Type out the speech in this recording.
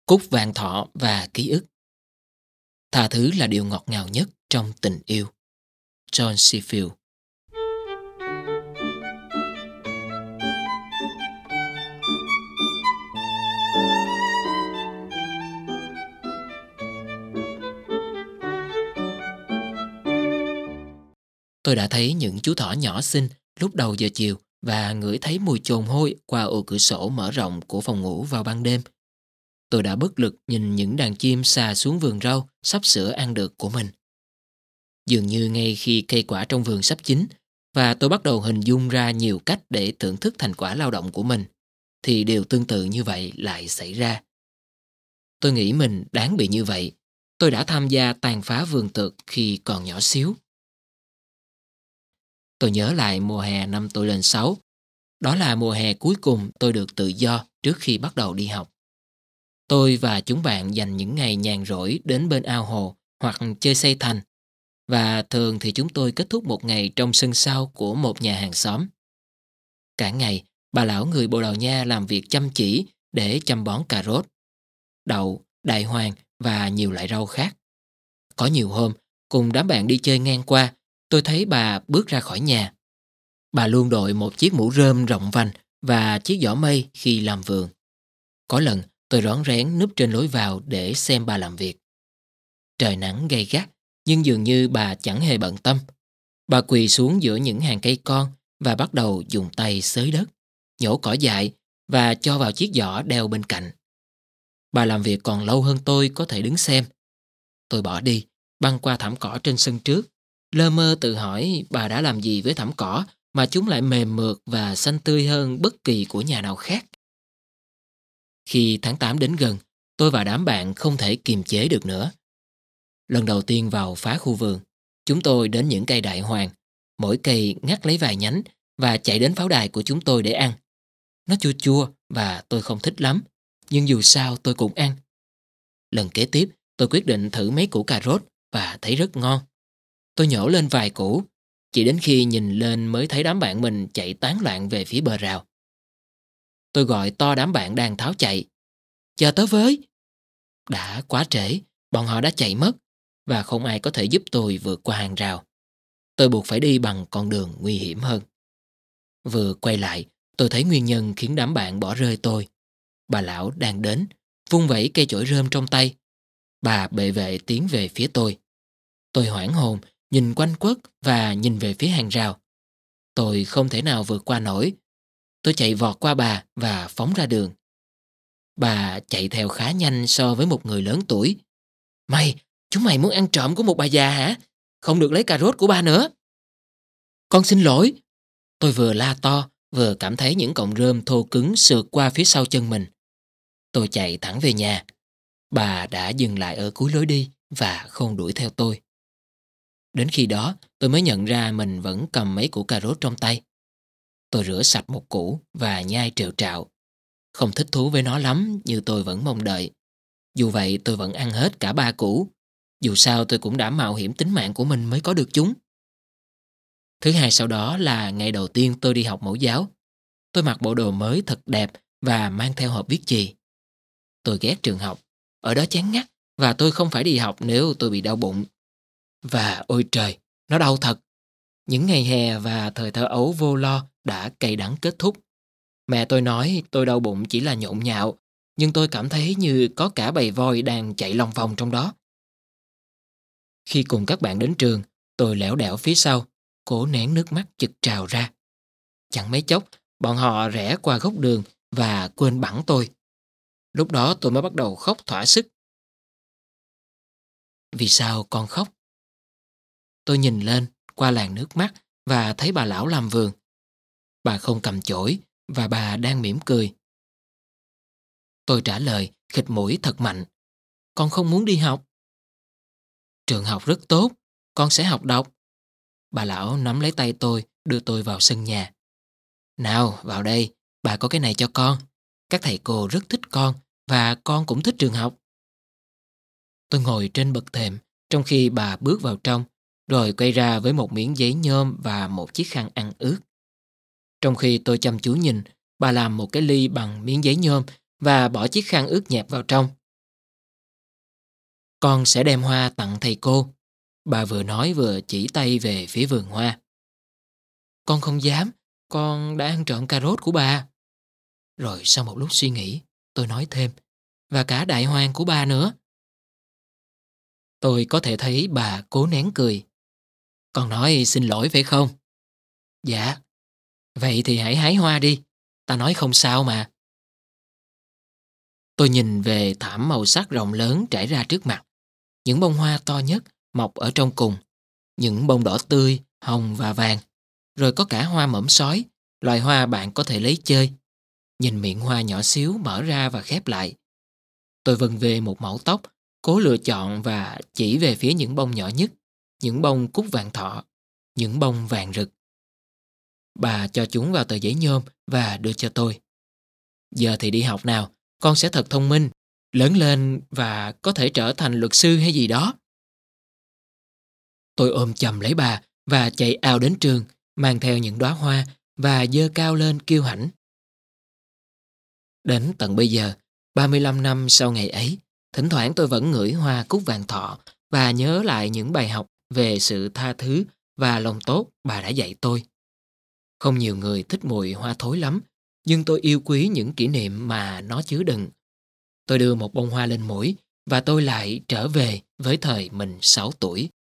cúc vạn thọ và ký ức. Tha thứ là điều ngọt ngào nhất trong tình yêu. John Seafield. Tôi đã thấy những chú thỏ nhỏ xinh lúc đầu giờ chiều và ngửi thấy mùi chồn hôi qua ô cửa sổ mở rộng của phòng ngủ vào ban đêm. Tôi đã bất lực nhìn những đàn chim xà xuống vườn rau sắp sửa ăn được của mình. Dường như ngay khi cây quả trong vườn sắp chín và tôi bắt đầu hình dung ra nhiều cách để thưởng thức thành quả lao động của mình, thì điều tương tự như vậy lại xảy ra. Tôi nghĩ mình đáng bị như vậy. Tôi đã tham gia tàn phá vườn tược khi còn nhỏ xíu. Tôi nhớ lại mùa hè năm tôi lên 6. Đó là mùa hè cuối cùng tôi được tự do trước khi bắt đầu đi học. Tôi và chúng bạn dành những ngày nhàn rỗi đến bên ao hồ hoặc chơi xây thành. Và thường thì chúng tôi kết thúc một ngày trong sân sau của một nhà hàng xóm. Cả ngày, bà lão người Bồ Đào Nha làm việc chăm chỉ để chăm bón cà rốt, đậu, đại hoàng và nhiều loại rau khác. Có nhiều hôm, cùng đám bạn đi chơi ngang qua, tôi thấy bà bước ra khỏi nhà. Bà luôn đội một chiếc mũ rơm rộng vành và chiếc giỏ mây khi làm vườn. Có lần, tôi rón rén núp trên lối vào để xem bà làm việc. Trời nắng gay gắt, nhưng dường như bà chẳng hề bận tâm. Bà quỳ xuống giữa những hàng cây con và bắt đầu dùng tay xới đất, nhổ cỏ dại và cho vào chiếc giỏ đeo bên cạnh. Bà làm việc còn lâu hơn tôi có thể đứng xem. Tôi bỏ đi, băng qua thảm cỏ trên sân trước, lơ mơ tự hỏi bà đã làm gì với thảm cỏ mà chúng lại mềm mượt và xanh tươi hơn bất kỳ của nhà nào khác. Khi tháng 8 đến gần, tôi và đám bạn không thể kiềm chế được nữa. Lần đầu tiên vào phá khu vườn, chúng tôi đến những cây đại hoàng, mỗi cây ngắt lấy vài nhánh và chạy đến pháo đài của chúng tôi để ăn. Nó chua chua và tôi không thích lắm, nhưng dù sao tôi cũng ăn. Lần kế tiếp, tôi quyết định thử mấy củ cà rốt và thấy rất ngon. Tôi nhổ lên vài củ, chỉ đến khi nhìn lên mới thấy đám bạn mình chạy tán loạn về phía bờ rào. Tôi gọi to đám bạn đang tháo chạy. Chờ tớ với! Đã quá trễ, bọn họ đã chạy mất và không ai có thể giúp tôi vượt qua hàng rào. Tôi buộc phải đi bằng con đường nguy hiểm hơn. Vừa quay lại, tôi thấy nguyên nhân khiến đám bạn bỏ rơi tôi. Bà lão đang đến, vung vẩy cây chổi rơm trong tay. Bà bệ vệ tiến về phía tôi. Tôi hoảng hồn, nhìn quanh quất và nhìn về phía hàng rào. Tôi không thể nào vượt qua nổi. Tôi chạy vọt qua bà và phóng ra đường. Bà chạy theo khá nhanh so với một người lớn tuổi. Chúng mày muốn ăn trộm của một bà già hả? Không được lấy cà rốt của ba nữa. Con xin lỗi. Tôi vừa la to, vừa cảm thấy những cọng rơm thô cứng sượt qua phía sau chân mình. Tôi chạy thẳng về nhà. Bà đã dừng lại ở cuối lối đi và không đuổi theo tôi. Đến khi đó, tôi mới nhận ra mình vẫn cầm mấy củ cà rốt trong tay. Tôi rửa sạch một củ và nhai trệu trạo. Không thích thú với nó lắm như tôi vẫn mong đợi. Dù vậy tôi vẫn ăn hết cả 3 củ. Dù sao tôi cũng đã mạo hiểm tính mạng của mình mới có được chúng. Thứ hai sau đó là ngày đầu tiên tôi đi học mẫu giáo. Tôi mặc bộ đồ mới thật đẹp và mang theo hộp viết chì. Tôi ghét trường học. Ở đó chán ngắt và tôi không phải đi học nếu tôi bị đau bụng. Và ôi trời, nó đau thật. Những ngày hè và thời thơ ấu vô lo đã cay đắng kết thúc. Mẹ tôi nói tôi đau bụng chỉ là nhộn nhạo, nhưng tôi cảm thấy như có cả bầy voi đang chạy lòng vòng trong đó. Khi cùng các bạn đến trường, tôi lẻo đẻo phía sau, cố nén nước mắt chực trào ra. Chẳng mấy chốc, bọn họ rẽ qua góc đường và quên bẵng tôi. Lúc đó tôi mới bắt đầu khóc thỏa sức. Vì sao con khóc? Tôi nhìn lên qua làn nước mắt và thấy bà lão làm vườn. Bà không cầm chổi và bà đang mỉm cười. Tôi trả lời khịt mũi thật mạnh. Con không muốn đi học. Trường học rất tốt, con sẽ học đọc. Bà lão nắm lấy tay tôi, đưa tôi vào sân nhà. Nào, vào đây, bà có cái này cho con. Các thầy cô rất thích con và con cũng thích trường học. Tôi ngồi trên bậc thềm trong khi bà bước vào trong, rồi quay ra với một miếng giấy nhôm và một chiếc khăn ăn ướt. Trong khi tôi chăm chú nhìn, bà làm một cái ly bằng miếng giấy nhôm và bỏ chiếc khăn ướt nhẹp vào trong. Con sẽ đem hoa tặng thầy cô. Bà vừa nói vừa chỉ tay về phía vườn hoa. Con không dám, con đã ăn trộm cà rốt của bà. Rồi sau một lúc suy nghĩ, tôi nói thêm, và cả đại hoàng của bà nữa. Tôi có thể thấy bà cố nén cười. Con nói xin lỗi phải không? Dạ. Vậy thì hãy hái hoa đi, ta nói không sao mà. Tôi nhìn về thảm màu sắc rộng lớn trải ra trước mặt. Những bông hoa to nhất mọc ở trong cùng. Những bông đỏ tươi, hồng và vàng. Rồi có cả hoa mỏm sói, loài hoa bạn có thể lấy chơi. Nhìn miệng hoa nhỏ xíu mở ra và khép lại. Tôi vần về một mẫu tóc, cố lựa chọn và chỉ về phía những bông nhỏ nhất, những bông cúc vạn thọ, những bông vàng rực. Bà cho chúng vào tờ giấy nhôm và đưa cho tôi. Giờ thì đi học nào, con sẽ thật thông minh, lớn lên và có thể trở thành luật sư hay gì đó. Tôi ôm chầm lấy bà và chạy ào đến trường, mang theo những đóa hoa và giơ cao lên kiêu hãnh. Đến tận bây giờ, 35 năm sau ngày ấy, thỉnh thoảng tôi vẫn ngửi hoa cúc vạn thọ và nhớ lại những bài học về sự tha thứ và lòng tốt bà đã dạy tôi. Không nhiều người thích mùi hoa thối lắm, nhưng tôi yêu quý những kỷ niệm mà nó chứa đựng. Tôi đưa một bông hoa lên mũi và tôi lại trở về với thời mình 6 tuổi.